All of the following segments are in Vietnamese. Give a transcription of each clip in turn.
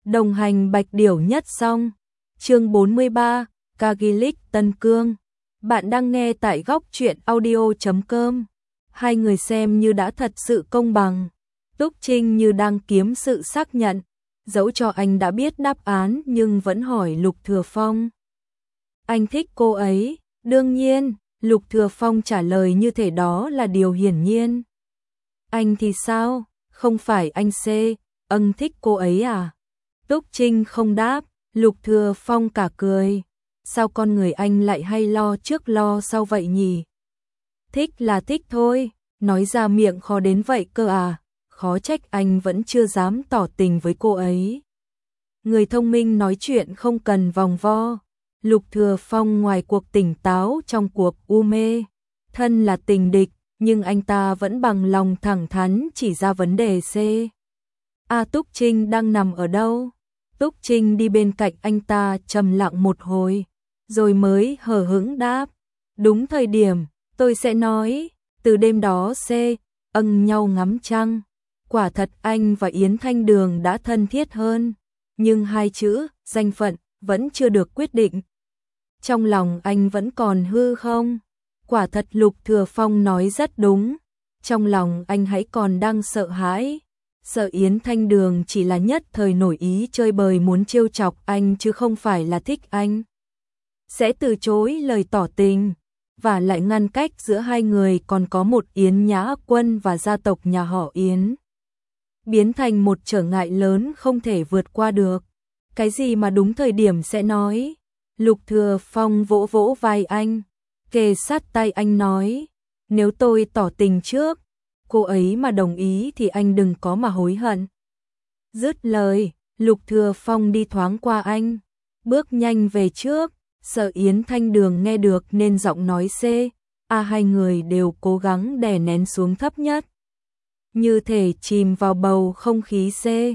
Đồng hành Bạch Điểu nhất xong. Chương 43, Caglic Tân Cương. Bạn đang nghe tại góc truyện audio.com. Hai người xem như đã thật sự công bằng. Túc Trinh như đang kiếm sự xác nhận. Dẫu cho anh đã biết đáp án nhưng vẫn hỏi Lục Thừa Phong. Anh thích cô ấy, đương nhiên, Lục Thừa Phong trả lời như thể đó là điều hiển nhiên. Anh thì sao, không phải anh thích cô ấy à? Túc Trinh không đáp, Lục Thừa Phong cả cười. Sao con người anh lại hay lo trước lo sau vậy nhỉ? Thích là thích thôi, nói ra miệng khó đến vậy cơ à, khó trách anh vẫn chưa dám tỏ tình với cô ấy. Người thông minh nói chuyện không cần vòng vo. Lục Thừa Phong ngoài cuộc tỉnh táo trong cuộc u mê. Thân là tình địch, nhưng anh ta vẫn bằng lòng thẳng thắn chỉ ra vấn đề C. Túc Trinh đang nằm ở đâu? Túc Trinh đi bên cạnh anh ta trầm lặng một hồi, rồi mới hờ hững đáp. Đúng thời điểm, tôi sẽ nói, từ đêm đó nhau ngắm trăng. Quả thật anh và Yến Thanh Đường đã thân thiết hơn, nhưng hai chữ, danh phận, vẫn chưa được quyết định. Trong lòng anh vẫn còn hư không? Quả thật Lục Thừa Phong nói rất đúng, trong lòng anh hãy còn đang sợ hãi. Sợ Yến Thanh Đường chỉ là nhất thời nổi ý chơi bời muốn trêu chọc anh chứ không phải là thích anh. Sẽ từ chối lời tỏ tình, và lại ngăn cách giữa hai người còn có một Yến Nhã Quân và gia tộc nhà họ Yến. Biến thành một trở ngại lớn không thể vượt qua được. Cái gì mà đúng thời điểm sẽ nói? Lục Thừa Phong vỗ vỗ vai anh, kề sát tay anh nói, nếu tôi tỏ tình trước, cô ấy mà đồng ý thì anh đừng có mà hối hận. Dứt lời, Lục Thừa Phong đi thoáng qua anh, bước nhanh về trước, sợ Yến Thanh Đường nghe được nên giọng nói hai người đều cố gắng đè nén xuống thấp nhất. Như thể chìm vào bầu không khí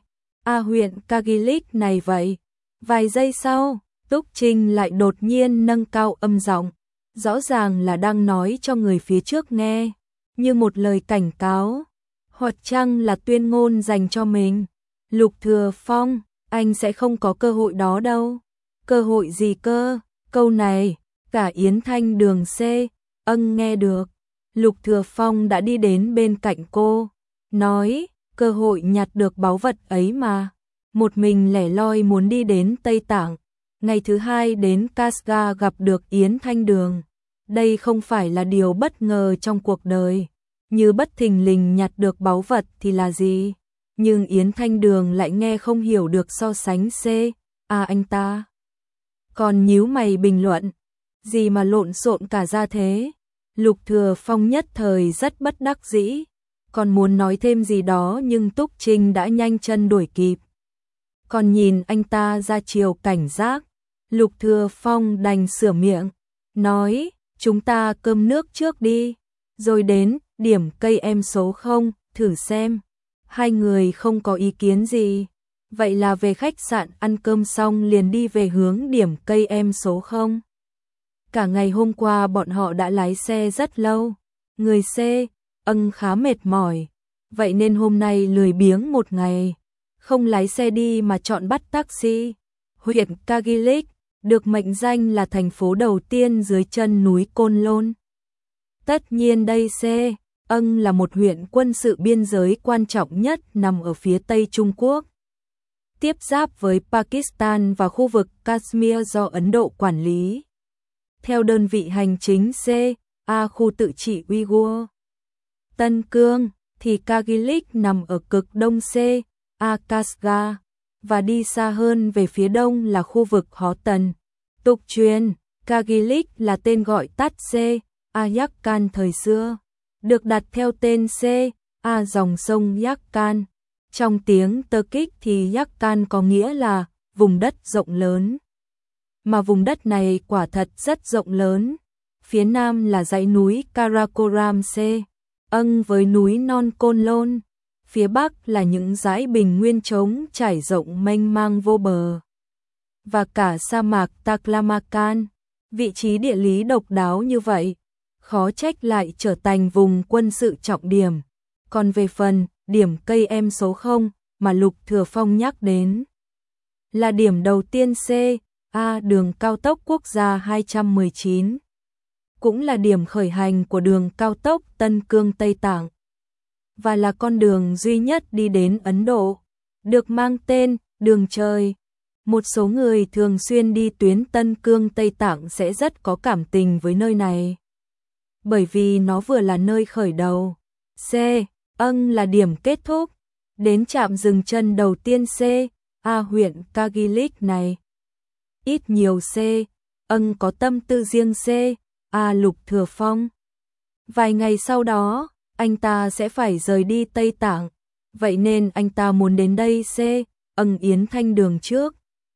huyện Caglic này vậy. Vài giây sau, Túc Trinh lại đột nhiên nâng cao âm giọng, rõ ràng là đang nói cho người phía trước nghe, như một lời cảnh cáo, hoặc chăng là tuyên ngôn dành cho mình. Lục Thừa Phong, anh sẽ không có cơ hội đó đâu. Cơ hội gì cơ? Câu này, cả Yến Thanh Đường nghe được. Lục Thừa Phong đã đi đến bên cạnh cô, nói, cơ hội nhặt được báu vật ấy mà. Một mình lẻ loi muốn đi đến Tây Tạng, ngày thứ hai đến Casga gặp được Yến Thanh Đường. Đây không phải là điều bất ngờ trong cuộc đời, như bất thình lình nhặt được báu vật thì là gì? Nhưng Yến Thanh Đường lại nghe không hiểu được so sánh anh ta. Còn nhíu mày bình luận, gì mà lộn xộn cả ra thế? Lục Thừa Phong nhất thời rất bất đắc dĩ, còn muốn nói thêm gì đó nhưng Túc Trinh đã nhanh chân đuổi kịp. Còn nhìn anh ta ra chiều cảnh giác, Lục Thừa Phong đành sửa miệng, nói, chúng ta cơm nước trước đi, rồi đến điểm cây em số 0, thử xem. Hai người không có ý kiến gì, vậy là về khách sạn ăn cơm xong liền đi về hướng điểm cây em số 0. Cả ngày hôm qua bọn họ đã lái xe rất lâu, người khá mệt mỏi, vậy nên hôm nay lười biếng một ngày, không lái xe đi mà chọn bắt taxi. Huyện Caglic được mệnh danh là thành phố đầu tiên dưới chân núi Côn Lôn. Tất nhiên đây là một huyện quân sự biên giới quan trọng nhất nằm ở phía Tây Trung Quốc, tiếp giáp với Pakistan và khu vực Kashmir do Ấn Độ quản lý. Theo đơn vị hành chính khu tự trị Uyghur Tân Cương thì Caglic nằm ở cực đông Kasga, và đi xa hơn về phía đông là khu vực Hó Tần. Tục truyền, Caglic là tên gọi tắt Yakkan thời xưa, được đặt theo tên dòng sông Yakkan. Trong tiếng Turkic thì Yakkan có nghĩa là vùng đất rộng lớn. Mà vùng đất này quả thật rất rộng lớn. Phía nam là dãy núi Karakoram với núi non Côn Lôn. Phía bắc là những dãy bình nguyên trống trải rộng mênh mang vô bờ. Và cả sa mạc Taklamakan. Vị trí địa lý độc đáo như vậy, khó trách lại trở thành vùng quân sự trọng điểm. Còn về phần điểm cây em số 0 mà Lục Thừa Phong nhắc đến, là điểm đầu tiên C.A. đường cao tốc quốc gia 219. Cũng là điểm khởi hành của đường cao tốc Tân Cương Tây Tạng. Và là con đường duy nhất đi đến Ấn Độ, được mang tên đường trời. Một số người thường xuyên đi tuyến Tân Cương Tây Tạng sẽ rất có cảm tình với nơi này. Bởi vì nó vừa là nơi khởi đầu, C.Ân là điểm kết thúc, đến trạm dừng chân đầu tiên C.A. huyện Kagilik này. Ít nhiều C.Ân có tâm tư riêng C.A. Lục Thừa Phong. Vài ngày sau đó, anh ta sẽ phải rời đi Tây Tạng, vậy nên anh ta muốn đến đây C.Ân Yến Thanh đường trước.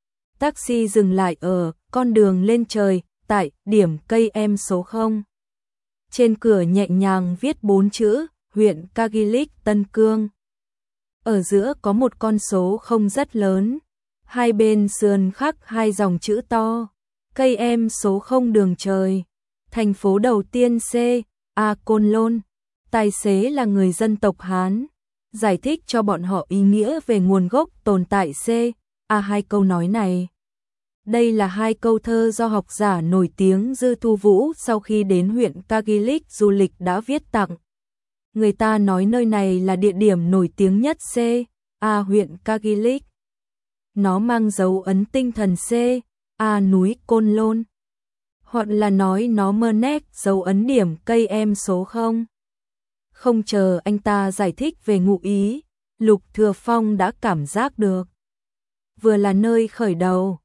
Taxi dừng lại ở con đường lên trời, tại điểm cây em số 0. Trên cửa nhẹ nhàng viết 4 chữ, huyện Kagilik Tân Cương. Ở giữa có một con số 0 rất lớn, hai bên sườn khắc hai dòng chữ to, cây em số 0 đường trời. Thành phố đầu tiên C.A. Côn Lôn. Tài xế là người dân tộc Hán, giải thích cho bọn họ ý nghĩa về nguồn gốc tồn tại C.A. hai câu nói này. Đây là hai câu thơ do học giả nổi tiếng Dư Thu Vũ sau khi đến huyện Kagilik du lịch đã viết tặng. Người ta nói nơi này là địa điểm nổi tiếng nhất C.A. huyện Kagilik. Nó mang dấu ấn tinh thần C.A. núi Côn Lôn. Hoặc là nói nó mơ nét dấu ấn điểm cây em số 0. Không chờ anh ta giải thích về ngụ ý, Lục Thừa Phong đã cảm giác được. Vừa là nơi khởi đầu,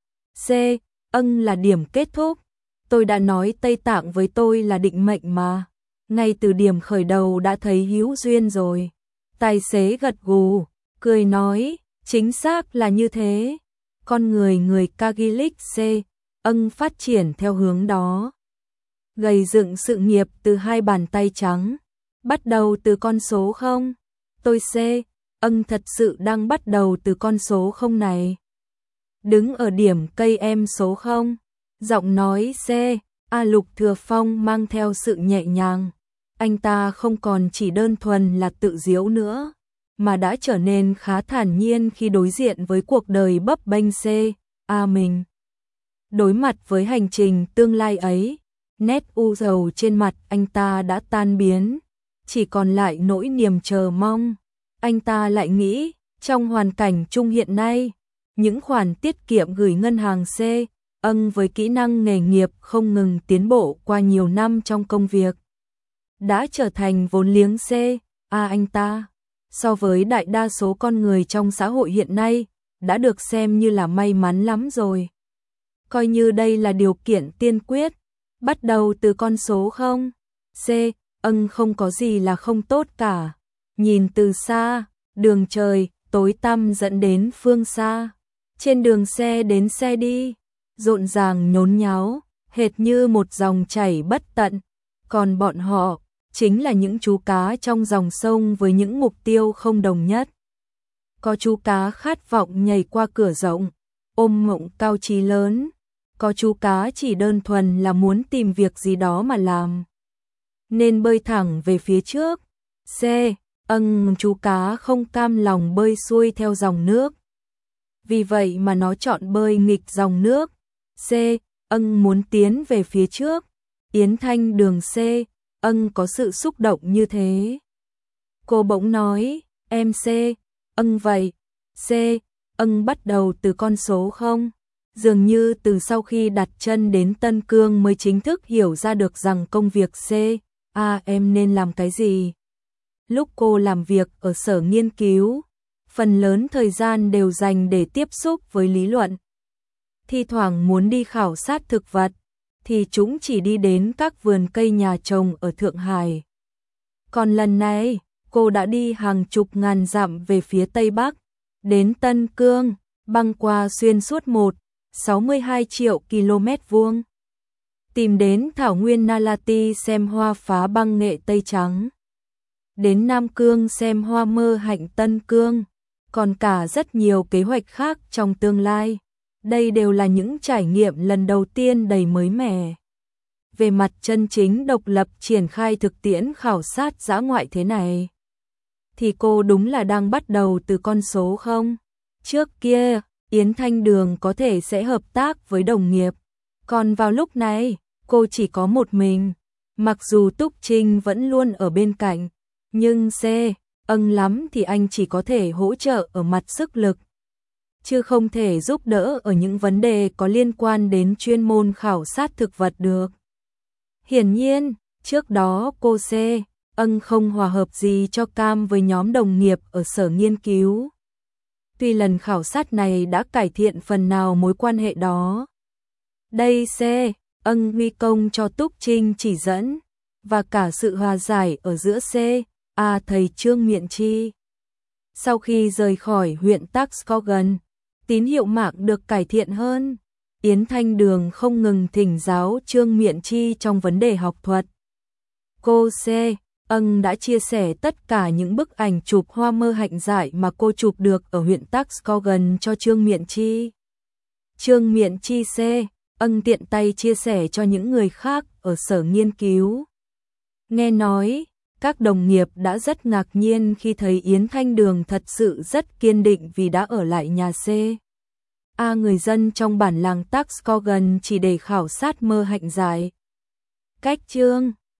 C.Ân là điểm kết thúc. Tôi đã nói Tây Tạng với tôi là định mệnh mà. Ngay từ điểm khởi đầu đã thấy hữu duyên rồi. Tài xế gật gù, cười nói, chính xác là như thế. Con người Kagilik C.Ân phát triển theo hướng đó. Gầy dựng sự nghiệp từ hai bàn tay trắng. Bắt đầu từ con số 0. Tôi C.Ân thật sự đang bắt đầu từ con số 0 này. Đứng ở điểm cây em số 0. Giọng nói C.A. Lục Thừa Phong mang theo sự nhẹ nhàng. Anh ta không còn chỉ đơn thuần là tự giễu nữa, mà đã trở nên khá thản nhiên khi đối diện với cuộc đời bấp bênh C.A. mình. Đối mặt với hành trình tương lai ấy, nét u sầu trên mặt anh ta đã tan biến, chỉ còn lại nỗi niềm chờ mong. Anh ta lại nghĩ, trong hoàn cảnh chung hiện nay, những khoản tiết kiệm gửi ngân hàng C.Ân với kỹ năng nghề nghiệp không ngừng tiến bộ qua nhiều năm trong công việc, đã trở thành vốn liếng C.A. anh ta. So với đại đa số con người trong xã hội hiện nay, đã được xem như là may mắn lắm rồi. Coi như đây là điều kiện tiên quyết, bắt đầu từ con số 0. C.Ân không có gì là không tốt cả. Nhìn từ xa, đường trời tối tăm dẫn đến phương xa. Trên đường xe đến xe đi, rộn ràng nhốn nháo, hệt như một dòng chảy bất tận. Còn bọn họ chính là những chú cá trong dòng sông với những mục tiêu không đồng nhất. Có chú cá khát vọng nhảy qua cửa rộng, ôm mộng cao chí lớn. Có chú cá chỉ đơn thuần là muốn tìm việc gì đó mà làm, nên bơi thẳng về phía trước. C.Ân chú cá không cam lòng bơi xuôi theo dòng nước. Vì vậy mà nó chọn bơi nghịch dòng nước. C.Ân muốn tiến về phía trước. Yến Thanh đường C.Ân có sự xúc động như thế. Cô bỗng nói, em C.Ân vậy. C.Ân bắt đầu từ con số 0. Dường như từ sau khi đặt chân đến Tân Cương mới chính thức hiểu ra được rằng công việc C.A. em nên làm cái gì. Lúc cô làm việc ở sở nghiên cứu, phần lớn thời gian đều dành để tiếp xúc với lý luận. Thi thoảng muốn đi khảo sát thực vật, thì chúng chỉ đi đến các vườn cây nhà trồng ở Thượng Hải. Còn lần này, cô đã đi hàng chục ngàn dặm về phía Tây Bắc, đến Tân Cương, băng qua xuyên suốt 62 triệu km vuông. Tìm đến thảo nguyên Nalati xem hoa phá băng nghệ Tây Trắng. Đến Nam Cương xem hoa mơ hạnh Tân Cương. Còn cả rất nhiều kế hoạch khác trong tương lai. Đây đều là những trải nghiệm lần đầu tiên đầy mới mẻ. Về mặt chân chính độc lập triển khai thực tiễn khảo sát dã ngoại thế này, thì cô đúng là đang bắt đầu từ con số 0. Trước kia, Yến Thanh Đường có thể sẽ hợp tác với đồng nghiệp. Còn vào lúc này, cô chỉ có một mình. Mặc dù Túc Trinh vẫn luôn ở bên cạnh, nhưng lắm thì anh chỉ có thể hỗ trợ ở mặt sức lực, chứ không thể giúp đỡ ở những vấn đề có liên quan đến chuyên môn khảo sát thực vật được. Hiển nhiên, trước đó cô không hòa hợp gì cho cam với nhóm đồng nghiệp ở sở nghiên cứu. Tuy lần khảo sát này đã cải thiện phần nào mối quan hệ đó. Đây nguy công cho Túc Trinh chỉ dẫn, và cả sự hòa giải ở giữa thầy Trương Miện Chi. Sau khi rời khỏi huyện Taxcogan, tín hiệu mạng được cải thiện hơn. Yến Thanh Đường không ngừng thỉnh giáo Trương Miện Chi trong vấn đề học thuật. Cô đã chia sẻ tất cả những bức ảnh chụp hoa mơ hạnh dại mà cô chụp được ở huyện Taxcogan cho Trương Miện Chi. Trương Miện Chi tiện tay chia sẻ cho những người khác ở sở nghiên cứu. Nghe nói, các đồng nghiệp đã rất ngạc nhiên khi thấy Yến Thanh Đường thật sự rất kiên định vì đã ở lại nhà người dân trong bản làng Taxcogan chỉ để khảo sát mơ hạnh dại. Cách Trương